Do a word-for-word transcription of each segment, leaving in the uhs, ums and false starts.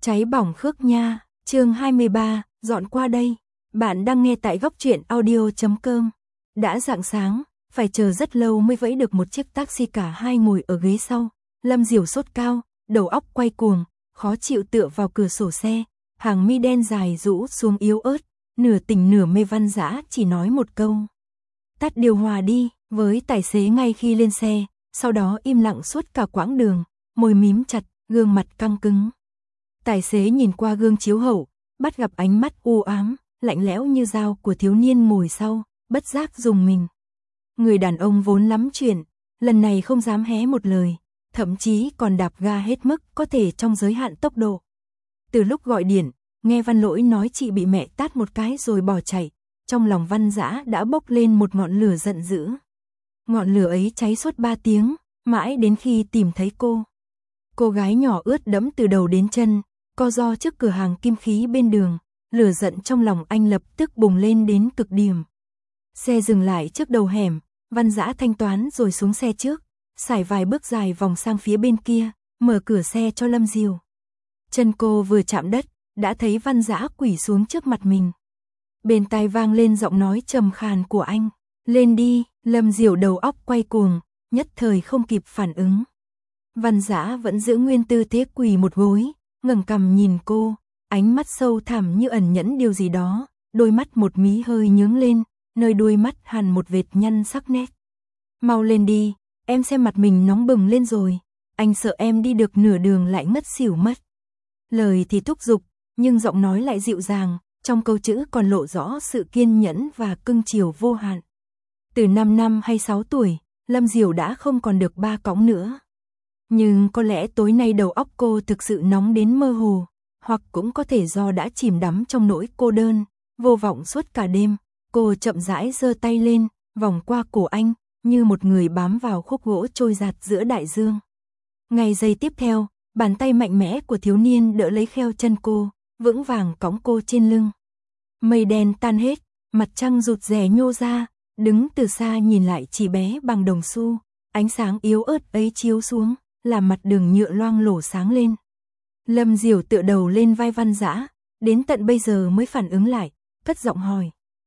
Cháy bỏng Khước Nha, chương hai mươi ba, dọn qua đây. Bạn đang nghe tại góc truyện audio chấm com. Đã rạng sáng, phải chờ rất lâu mới vẫy được một chiếc taxi cả hai ngồi ở ghế sau. Lâm Diểu sốt cao, đầu óc quay cuồng, khó chịu tựa vào cửa sổ xe, hàng mi đen dài rũ xuống yếu ớt, nửa tỉnh nửa mê. Văn Dã chỉ nói một câu: tắt điều hòa đi, với tài xế ngay khi lên xe, sau đó im lặng suốt cả quãng đường, môi mím chặt, gương mặt căng cứng. Tài xế nhìn qua gương chiếu hậu, bắt gặp ánh mắt u ám, lạnh lẽo như dao của thiếu niên ngồi sau, bất giác rùng mình. Người đàn ông vốn lắm chuyện, lần này không dám hé một lời, thậm chí còn đạp ga hết mức có thể trong giới hạn tốc độ. Từ lúc gọi điện, nghe Văn Lỗi nói chị bị mẹ tát một cái rồi bỏ chạy, trong lòng Văn Dã đã bốc lên một ngọn lửa giận dữ. Ngọn lửa ấy cháy suốt ba tiếng, mãi đến khi tìm thấy cô. Cô gái nhỏ ướt đẫm từ đầu đến chân, co ro trước cửa hàng kim khí bên đường, lửa giận trong lòng anh lập tức bùng lên đến cực điểm. Xe dừng lại trước đầu hẻm, Văn Dã thanh toán rồi xuống xe trước, sải vài bước dài vòng sang phía bên kia, mở cửa xe cho Lâm Diều. Chân cô vừa chạm đất, đã thấy Văn Dã quỳ xuống trước mặt mình. Bên tai vang lên giọng nói trầm khàn của anh: lên đi. Lâm Diều đầu óc quay cuồng, nhất thời không kịp phản ứng. Văn Dã vẫn giữ nguyên tư thế quỳ một gối, ngẩng cằm nhìn cô, ánh mắt sâu thẳm như ẩn nhẫn điều gì đó, đôi mắt một mí hơi nhướng lên, nơi đuôi mắt hằn một vệt nhăn sắc nét. Mau lên đi, em xem mặt mình nóng bừng lên rồi, anh sợ em đi được nửa đường lại ngất xỉu mất. Lời thì thúc giục, nhưng giọng nói lại dịu dàng, trong câu chữ còn lộ rõ sự kiên nhẫn và cưng chiều vô hạn. Từ năm năm hay sáu tuổi, Lâm Diều đã không còn được ba cõng nữa. Nhưng có lẽ tối nay đầu óc cô thực sự nóng đến mơ hồ, hoặc cũng có thể do đã chìm đắm trong nỗi cô đơn, vô vọng suốt cả đêm. Cô chậm rãi giơ tay lên, vòng qua cổ anh, như một người bám vào khúc gỗ trôi giạt giữa đại dương. Ngay giây tiếp theo, bàn tay mạnh mẽ của thiếu niên đỡ lấy kheo chân cô, vững vàng cõng cô trên lưng. Mây đen tan hết, mặt trăng rụt rè nhô ra, đứng từ xa nhìn lại chỉ bé bằng đồng xu, ánh sáng yếu ớt ấy chiếu xuống, làm mặt đường nhựa loang lổ sáng lên. Lâm Diều tựa đầu lên vai Văn Dã, đến tận bây giờ mới phản ứng lại, cất giọng hỏi: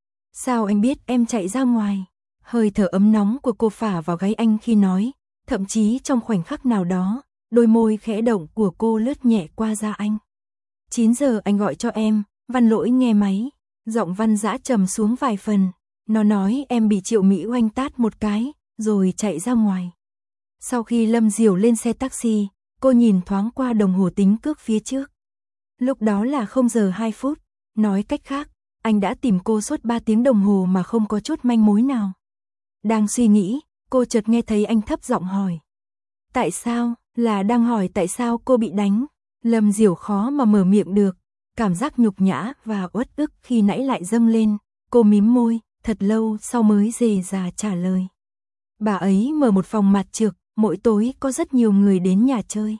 sao anh biết em chạy ra ngoài? Hơi thở ấm nóng của cô phả vào gáy anh khi nói, thậm chí trong khoảnh khắc nào đó, đôi môi khẽ động của cô lướt nhẹ qua da anh. chín giờ anh gọi cho em. Văn Lỗi nghe máy, giọng Văn Dã trầm xuống vài phần. Nó nói em bị Triệu Mỹ Oanh tát một cái, rồi chạy ra ngoài. Sau khi Lâm Diều lên xe taxi, cô nhìn thoáng qua đồng hồ tính cước phía trước. Lúc đó là không giờ hai phút, nói cách khác, anh đã tìm cô suốt ba tiếng đồng hồ mà không có chút manh mối nào. Đang suy nghĩ, cô chợt nghe thấy anh thấp giọng hỏi: tại sao? Là đang hỏi tại sao cô bị đánh. Lâm Diều khó mà mở miệng được, cảm giác nhục nhã và uất ức khi nãy lại dâng lên, cô mím môi, thật lâu sau mới dề dà trả lời: bà ấy mở một phòng mặt trược, mỗi tối có rất nhiều người đến nhà chơi.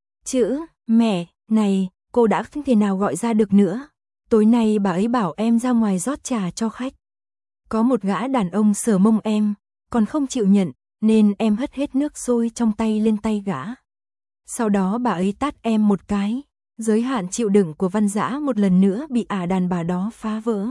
Chữ mẹ này cô đã không thể nào gọi ra được nữa. Tối nay bà ấy bảo em ra ngoài rót trà cho khách. Có một gã đàn ông sờ mông em, còn không chịu nhận, nên em hất hết nước sôi trong tay lên tay gã. Sau đó bà ấy tát em một cái. Giới hạn chịu đựng của Văn Dã một lần nữa bị ả đàn bà đó phá vỡ.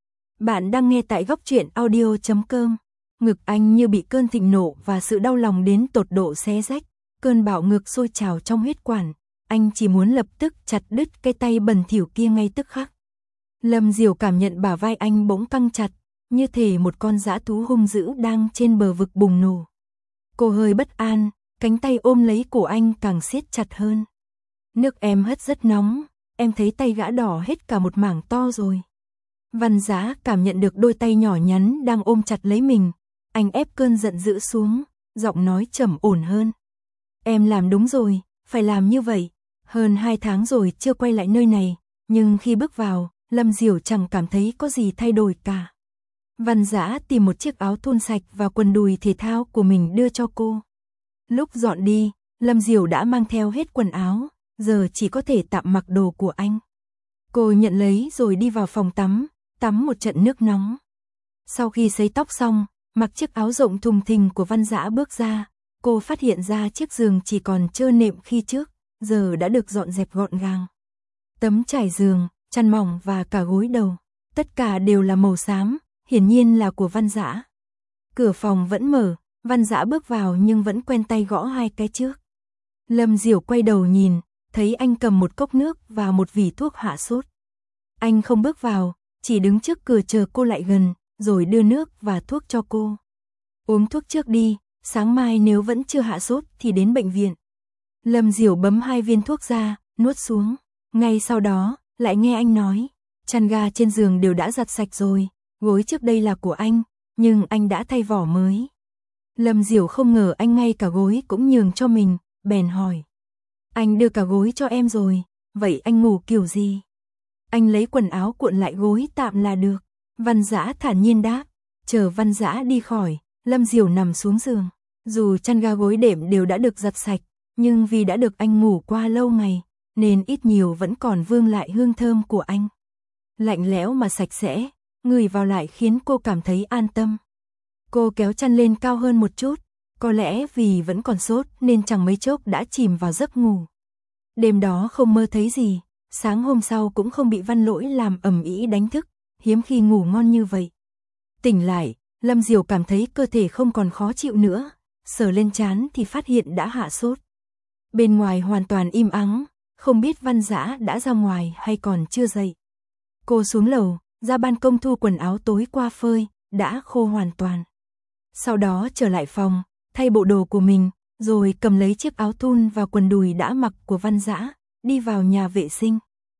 Bạn đang nghe tại góc truyện audio chấm com. Ngực anh như bị cơn thịnh nộ và sự đau lòng đến tột độ xé rách, cơn bạo ngược sôi trào trong huyết quản, anh chỉ muốn lập tức chặt đứt cái tay bẩn thỉu kia ngay tức khắc. Lâm Diều cảm nhận bả vai anh bỗng căng chặt, như thể một con dã thú hung dữ đang trên bờ vực bùng nổ. Cô hơi bất an, cánh tay ôm lấy cổ anh càng siết chặt hơn. Nước em hất rất nóng, em thấy tay gã đỏ hết cả một mảng to rồi. Văn Dã cảm nhận được đôi tay nhỏ nhắn đang ôm chặt lấy mình, anh ép cơn giận dữ xuống, giọng nói trầm ổn hơn. Em làm đúng rồi, phải làm như vậy. Hơn hai tháng rồi chưa quay lại nơi này, nhưng khi bước vào, Lâm Diều chẳng cảm thấy có gì thay đổi cả. Văn Dã tìm một chiếc áo thun sạch và quần đùi thể thao của mình đưa cho cô. Lúc dọn đi, Lâm Diều đã mang theo hết quần áo, giờ chỉ có thể tạm mặc đồ của anh. Cô nhận lấy rồi đi vào phòng tắm, tắm một trận nước nóng. Sau khi sấy tóc xong, mặc chiếc áo rộng thùng thình của Văn Dã bước ra, cô phát hiện ra chiếc giường chỉ còn trơ nệm khi trước, giờ đã được dọn dẹp gọn gàng. Tấm trải giường, chăn mỏng và cả gối đầu, tất cả đều là màu xám, hiển nhiên là của Văn Dã. Cửa phòng vẫn mở, Văn Dã bước vào nhưng vẫn quen tay gõ hai cái trước. Lâm Diểu quay đầu nhìn, thấy anh cầm một cốc nước và một vỉ thuốc hạ sốt. Anh không bước vào, chỉ đứng trước cửa chờ cô lại gần, rồi đưa nước và thuốc cho cô. Uống thuốc trước đi, sáng mai nếu vẫn chưa hạ sốt thì đến bệnh viện. Lâm Diểu bấm hai viên thuốc ra, nuốt xuống. Ngay sau đó, lại nghe anh nói, chăn ga trên giường đều đã giặt sạch rồi, gối trước đây là của anh, nhưng anh đã thay vỏ mới. Lâm Diểu không ngờ anh ngay cả gối cũng nhường cho mình, bèn hỏi. Anh đưa cả gối cho em rồi, vậy anh ngủ kiểu gì? Anh lấy quần áo cuộn lại gối tạm là được. Văn Dã thản nhiên đáp. Chờ Văn Dã đi khỏi, Lâm Diểu nằm xuống giường. Dù chăn ga gối đệm đều đã được giặt sạch, nhưng vì đã được anh ngủ qua lâu ngày, nên ít nhiều vẫn còn vương lại hương thơm của anh. Lạnh lẽo mà sạch sẽ, ngửi vào lại khiến cô cảm thấy an tâm. Cô kéo chăn lên cao hơn một chút, có lẽ vì vẫn còn sốt nên chẳng mấy chốc đã chìm vào giấc ngủ. Đêm đó không mơ thấy gì, sáng hôm sau cũng không bị Văn Lỗi làm ầm ĩ đánh thức, hiếm khi ngủ ngon như vậy. Tỉnh lại, Lâm Diểu cảm thấy cơ thể không còn khó chịu nữa, sờ lên trán thì phát hiện đã hạ sốt. Bên ngoài hoàn toàn im ắng, không biết Văn Dã đã ra ngoài hay còn chưa dậy. Cô xuống lầu, ra ban công thu quần áo tối qua phơi, đã khô hoàn toàn. Sau đó trở lại phòng, thay bộ đồ của mình, rồi cầm lấy chiếc áo thun và quần đùi đã mặc của Văn Dã, đi vào nhà vệ sinh.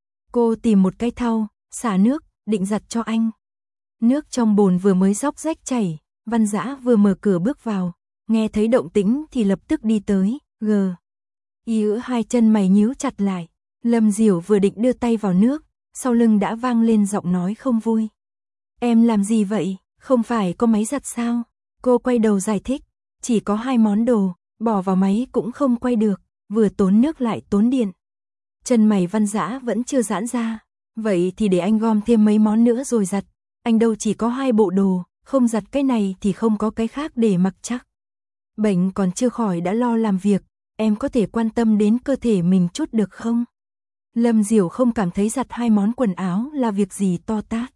Cô tìm một cái thau, xả nước, định giặt cho anh. Nước trong bồn vừa mới róc rách chảy, Văn Dã vừa mở cửa bước vào, nghe thấy động tĩnh thì lập tức đi tới, gờ. Giữa hai chân mày nhíu chặt lại, Lâm Diểu vừa định đưa tay vào nước, sau lưng đã vang lên giọng nói không vui. Em làm gì vậy, không phải có máy giặt sao? Cô quay đầu giải thích, chỉ có hai món đồ, bỏ vào máy cũng không quay được, vừa tốn nước lại tốn điện. Chân mày Văn Dã vẫn chưa giãn ra, vậy thì để anh gom thêm mấy món nữa rồi giặt, anh đâu chỉ có hai bộ đồ, không giặt cái này thì không có cái khác để mặc chắc. Bệnh còn chưa khỏi đã lo làm việc, em có thể quan tâm đến cơ thể mình chút được không? Lâm Diểu không cảm thấy giặt hai món quần áo là việc gì to tát.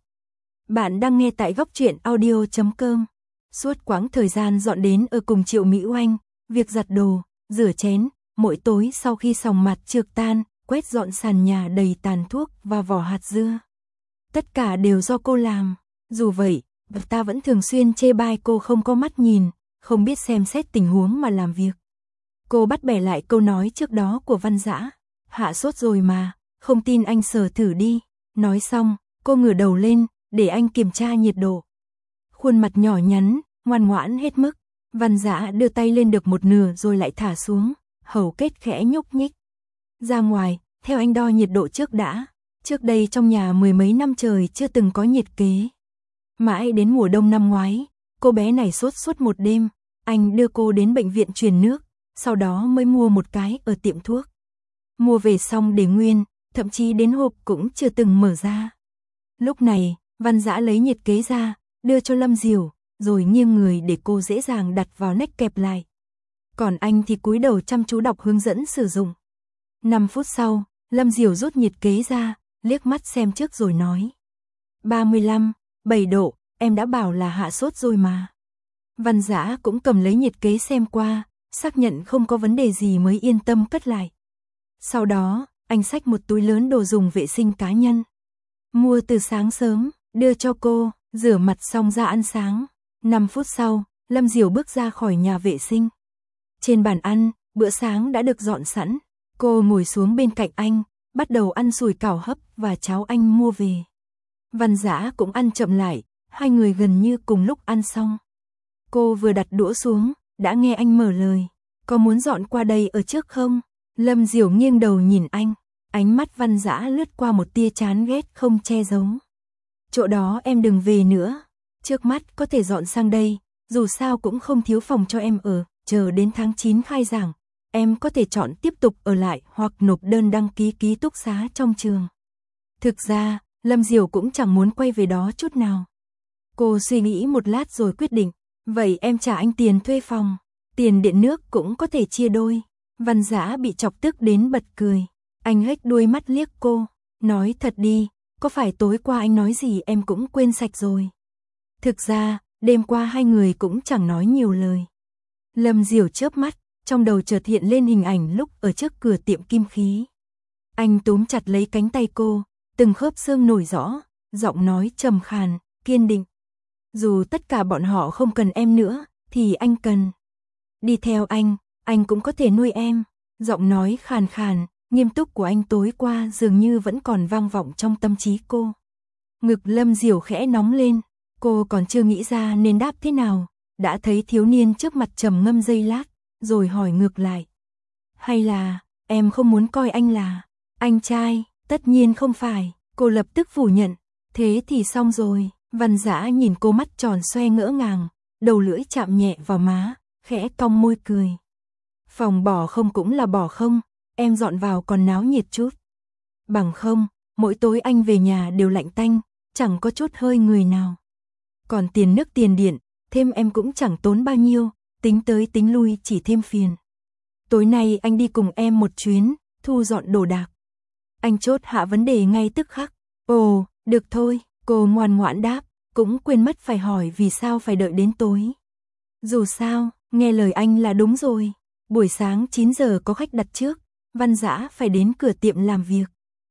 Bạn đang nghe tại góc truyện audio chấm com. Suốt quãng thời gian dọn đến ở cùng Triệu Mỹ Oanh, việc giặt đồ, rửa chén, mỗi tối sau khi sòng mặt trượt tan, quét dọn sàn nhà đầy tàn thuốc và vỏ hạt dưa. Tất cả đều do cô làm. Dù vậy, ta vẫn thường xuyên chê bai cô không có mắt nhìn, không biết xem xét tình huống mà làm việc. Cô bắt bẻ lại câu nói trước đó của Văn Dã. Hạ sốt rồi mà, không tin anh sờ thử đi. Nói xong, cô ngửa đầu lên, để anh kiểm tra nhiệt độ. Khuôn mặt nhỏ nhắn, ngoan ngoãn hết mức. Văn Dã đưa tay lên được một nửa rồi lại thả xuống, hầu kết khẽ nhúc nhích. Ra ngoài, theo anh đo nhiệt độ trước đã. Trước đây trong nhà mười mấy năm trời chưa từng có nhiệt kế. Mãi đến mùa đông năm ngoái, cô bé này sốt suốt một đêm, anh đưa cô đến bệnh viện truyền nước, sau đó mới mua một cái ở tiệm thuốc. Mua về xong để nguyên, thậm chí đến hộp cũng chưa từng mở ra. Lúc này, Văn Dã lấy nhiệt kế ra, đưa cho Lâm Diểu, rồi nghiêng người để cô dễ dàng đặt vào nách kẹp lại. Còn anh thì cúi đầu chăm chú đọc hướng dẫn sử dụng. năm phút sau, Lâm Diểu rút nhiệt kế ra, liếc mắt xem trước rồi nói. ba mươi lăm, bảy độ, em đã bảo là hạ sốt rồi mà. Văn Dã cũng cầm lấy nhiệt kế xem qua, xác nhận không có vấn đề gì mới yên tâm cất lại. Sau đó, anh xách một túi lớn đồ dùng vệ sinh cá nhân. Mua từ sáng sớm, đưa cho cô, rửa mặt xong ra ăn sáng. năm phút sau, Lâm Diểu bước ra khỏi nhà vệ sinh. Trên bàn ăn, bữa sáng đã được dọn sẵn. Cô ngồi xuống bên cạnh anh, bắt đầu ăn sủi cảo hấp và cháo anh mua về. Văn Dã cũng ăn chậm lại, hai người gần như cùng lúc ăn xong. Cô vừa đặt đũa xuống, đã nghe anh mở lời. Có muốn dọn qua đây ở trước không? Lâm Diểu nghiêng đầu nhìn anh, ánh mắt Văn Dã lướt qua một tia chán ghét không che giấu. Chỗ đó em đừng về nữa, trước mắt có thể dọn sang đây, dù sao cũng không thiếu phòng cho em ở, chờ đến tháng chín khai giảng, em có thể chọn tiếp tục ở lại hoặc nộp đơn đăng ký ký túc xá trong trường. Thực ra, Lâm Diểu cũng chẳng muốn quay về đó chút nào. Cô suy nghĩ một lát rồi quyết định, vậy em trả anh tiền thuê phòng, tiền điện nước cũng có thể chia đôi. Văn Dã bị chọc tức đến bật cười, anh hếch đuôi mắt liếc cô, Nói thật đi, có phải tối qua anh nói gì em cũng quên sạch rồi. Thực ra, đêm qua hai người cũng chẳng nói nhiều lời. Lâm Diểu chớp mắt, trong đầu chợt hiện lên hình ảnh lúc ở trước cửa tiệm kim khí. Anh túm chặt lấy cánh tay cô, từng khớp xương nổi rõ, giọng nói trầm khàn, kiên định. Dù tất cả bọn họ không cần em nữa, thì anh cần. Đi theo anh, anh cũng có thể nuôi em. Giọng nói khàn khàn, nghiêm túc của anh tối qua dường như vẫn còn vang vọng trong tâm trí cô. Ngực Lâm Diểu khẽ nóng lên, cô còn chưa nghĩ ra nên đáp thế nào, đã thấy thiếu niên trước mặt trầm ngâm giây lát, rồi hỏi ngược lại. Hay là, em không muốn coi anh là anh trai? Tất nhiên không phải, cô lập tức phủ nhận. Thế thì xong rồi. Văn Dã nhìn cô mắt tròn xoe ngỡ ngàng, đầu lưỡi chạm nhẹ vào má, khẽ cong môi cười. Phòng bỏ không cũng là bỏ không, em dọn vào còn náo nhiệt chút. Bằng không, mỗi tối anh về nhà đều lạnh tanh, chẳng có chút hơi người nào. Còn tiền nước tiền điện, thêm em cũng chẳng tốn bao nhiêu, tính tới tính lui chỉ thêm phiền. Tối nay anh đi cùng em một chuyến, thu dọn đồ đạc. Anh chốt hạ vấn đề ngay tức khắc. Ồ, được thôi, cô ngoan ngoãn đáp, cũng quên mất phải hỏi vì sao phải đợi đến tối. Dù sao, nghe lời anh là đúng rồi. Buổi sáng chín giờ có khách đặt trước, Văn Dã phải đến cửa tiệm làm việc.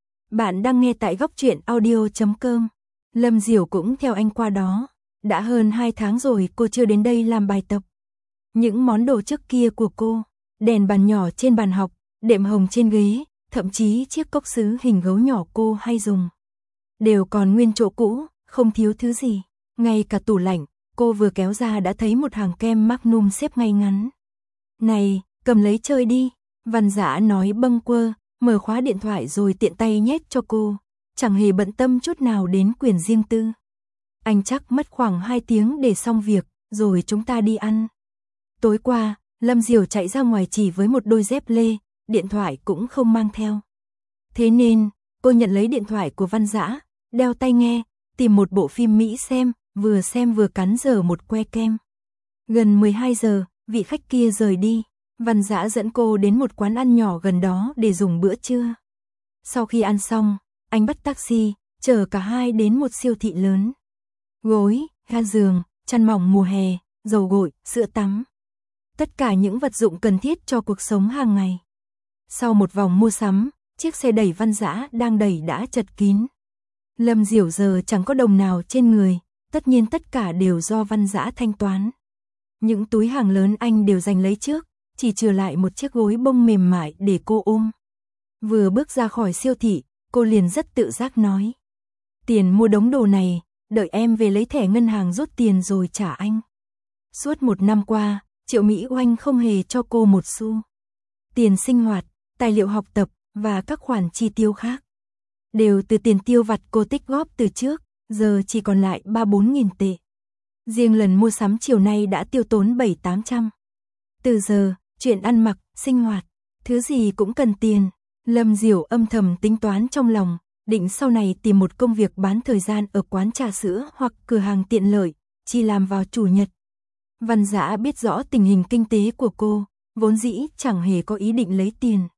Bạn đang nghe tại góc truyện audio chấm com. Lâm Diểu cũng theo anh qua đó. Đã hơn hai tháng rồi cô chưa đến đây làm bài tập. Những món đồ trước kia của cô, đèn bàn nhỏ trên bàn học, đệm hồng trên ghế, thậm chí chiếc cốc sứ hình gấu nhỏ cô hay dùng, đều còn nguyên chỗ cũ, không thiếu thứ gì. Ngay cả tủ lạnh, cô vừa kéo ra đã thấy một hàng kem Magnum xếp ngay ngắn. Này, cầm lấy chơi đi, Văn Dã nói bâng quơ, mở khóa điện thoại rồi tiện tay nhét cho cô, chẳng hề bận tâm chút nào đến quyền riêng tư. Anh chắc mất khoảng hai tiếng để xong việc, rồi chúng ta đi ăn. Tối qua, Lâm Diểu chạy ra ngoài chỉ với một đôi dép lê, điện thoại cũng không mang theo. Thế nên, cô nhận lấy điện thoại của Văn Dã, đeo tai nghe, tìm một bộ phim Mỹ xem, vừa xem vừa cắn dở một que kem. Gần mười hai giờ, vị khách kia rời đi, Văn Dã dẫn cô đến một quán ăn nhỏ gần đó để dùng bữa trưa. Sau khi ăn xong, anh bắt taxi, chở cả hai đến một siêu thị lớn. Gối, ga giường, chăn mỏng mùa hè, dầu gội, sữa tắm. Tất cả những vật dụng cần thiết cho cuộc sống hàng ngày. Sau một vòng mua sắm, chiếc xe đẩy Văn Dã đang đẩy đã chật kín. Lâm Diểu giờ chẳng có đồng nào trên người, tất nhiên tất cả đều do Văn Dã thanh toán. Những túi hàng lớn anh đều giành lấy trước, chỉ trừ lại một chiếc gối bông mềm mại để cô ôm. Vừa bước ra khỏi siêu thị, cô liền rất tự giác nói. Tiền mua đống đồ này, đợi em về lấy thẻ ngân hàng rút tiền rồi trả anh. Suốt một năm qua, Triệu Mỹ Oanh không hề cho cô một xu. Tiền sinh hoạt, tài liệu học tập và các khoản chi tiêu khác đều từ tiền tiêu vặt cô tích góp từ trước, giờ chỉ còn lại ba bốn nghìn tệ. Riêng lần mua sắm chiều nay đã tiêu tốn bảy tám trăm. Từ giờ, chuyện ăn mặc, sinh hoạt, thứ gì cũng cần tiền. Lâm Diểu âm thầm tính toán trong lòng, định sau này tìm một công việc bán thời gian ở quán trà sữa hoặc cửa hàng tiện lợi, chỉ làm vào chủ nhật. Văn Dã biết rõ tình hình kinh tế của cô, vốn dĩ chẳng hề có ý định lấy tiền.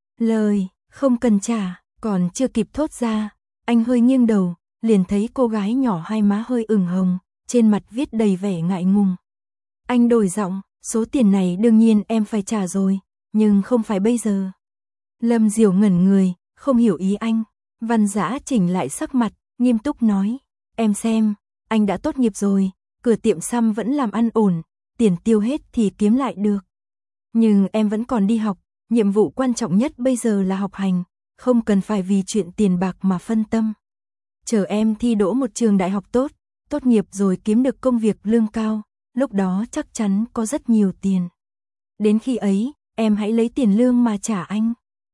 Lời, không cần trả, còn chưa kịp thốt ra, anh hơi nghiêng đầu, liền thấy cô gái nhỏ hai má hơi ửng hồng, trên mặt viết đầy vẻ ngại ngùng. Anh đổi giọng, số tiền này đương nhiên em phải trả rồi, nhưng không phải bây giờ. Lâm Diểu ngẩn người, không hiểu ý anh. Văn Dã chỉnh lại sắc mặt, nghiêm túc nói, em xem, anh đã tốt nghiệp rồi, cửa tiệm xăm vẫn làm ăn ổn, tiền tiêu hết thì kiếm lại được. Nhưng em vẫn còn đi học, nhiệm vụ quan trọng nhất bây giờ là học hành, không cần phải vì chuyện tiền bạc mà phân tâm. Chờ em thi đỗ một trường đại học tốt, tốt nghiệp rồi kiếm được công việc lương cao, lúc đó chắc chắn có rất nhiều tiền. Đến khi ấy, em hãy lấy tiền lương mà trả anh.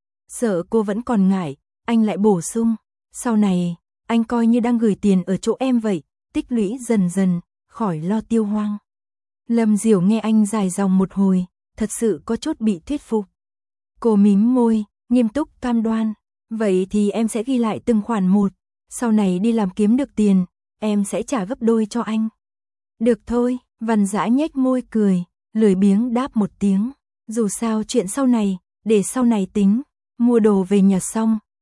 Sợ cô vẫn còn ngại, anh lại bổ sung, sau này, anh coi như đang gửi tiền ở chỗ em vậy, tích lũy dần dần, khỏi lo tiêu hoang. Lâm Diểu nghe anh dài dòng một hồi, thật sự có chút bị thuyết phục. Cô mím môi, nghiêm túc cam đoan, vậy thì em sẽ ghi lại từng khoản một, sau này đi làm kiếm được tiền, em sẽ trả gấp đôi cho anh. Được thôi, Văn Dã nhếch môi cười, lười biếng đáp một tiếng, dù sao chuyện sau này, để sau này tính. Mua đồ về nhà xong,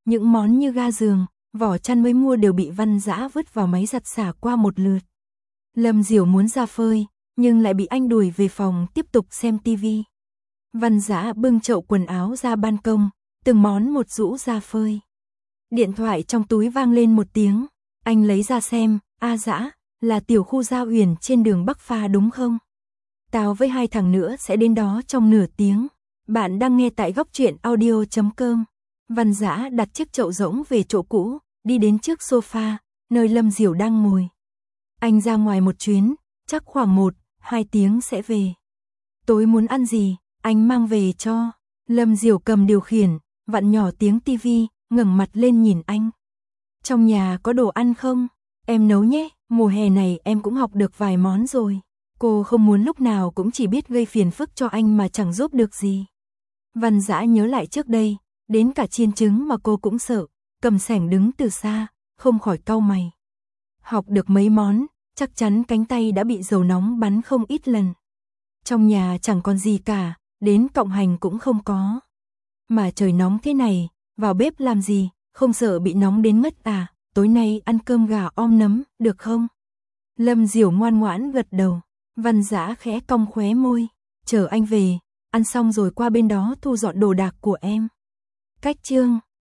những món như ga giường, vỏ chăn mới mua đều bị Văn Dã vứt vào máy giặt xả qua một lượt. Lâm Diểu muốn ra phơi, nhưng lại bị anh đuổi về phòng tiếp tục xem tivi. Văn Dã bưng chậu quần áo ra ban công, từng món một rũ ra phơi. Điện thoại trong túi vang lên một tiếng, anh lấy ra xem, a Dã, là tiểu khu Gia Uyển trên đường Bắc Pha đúng không? Tao với hai thằng nữa sẽ đến đó trong nửa tiếng. Bạn đang nghe tại góc truyện audio chấm com. Văn Dã đặt chiếc chậu rỗng về chỗ cũ, đi đến trước sofa, nơi Lâm Diểu đang ngồi. Anh ra ngoài một chuyến, chắc khoảng một, hai tiếng sẽ về. Tối muốn ăn gì, anh mang về cho. Lâm Diểu cầm điều khiển, vặn nhỏ tiếng tivi, ngẩng mặt lên nhìn anh. Trong nhà có đồ ăn không? Em nấu nhé, mùa hè này em cũng học được vài món rồi. Cô không muốn lúc nào cũng chỉ biết gây phiền phức cho anh mà chẳng giúp được gì. Văn Dã nhớ lại trước đây, đến cả chiên trứng mà cô cũng sợ, cầm xẻng đứng từ xa, không khỏi cau mày. Học được mấy món, chắc chắn cánh tay đã bị dầu nóng bắn không ít lần. Trong nhà chẳng còn gì cả, đến cọng hành cũng không có. Mà trời nóng thế này, vào bếp làm gì, không sợ bị nóng đến ngất à, tối nay ăn cơm gà om nấm, được không? Lâm Diểu ngoan ngoãn gật đầu, Văn Dã khẽ cong khóe môi, chờ anh về, ăn xong rồi qua bên đó thu dọn đồ đạc của em. Cách chương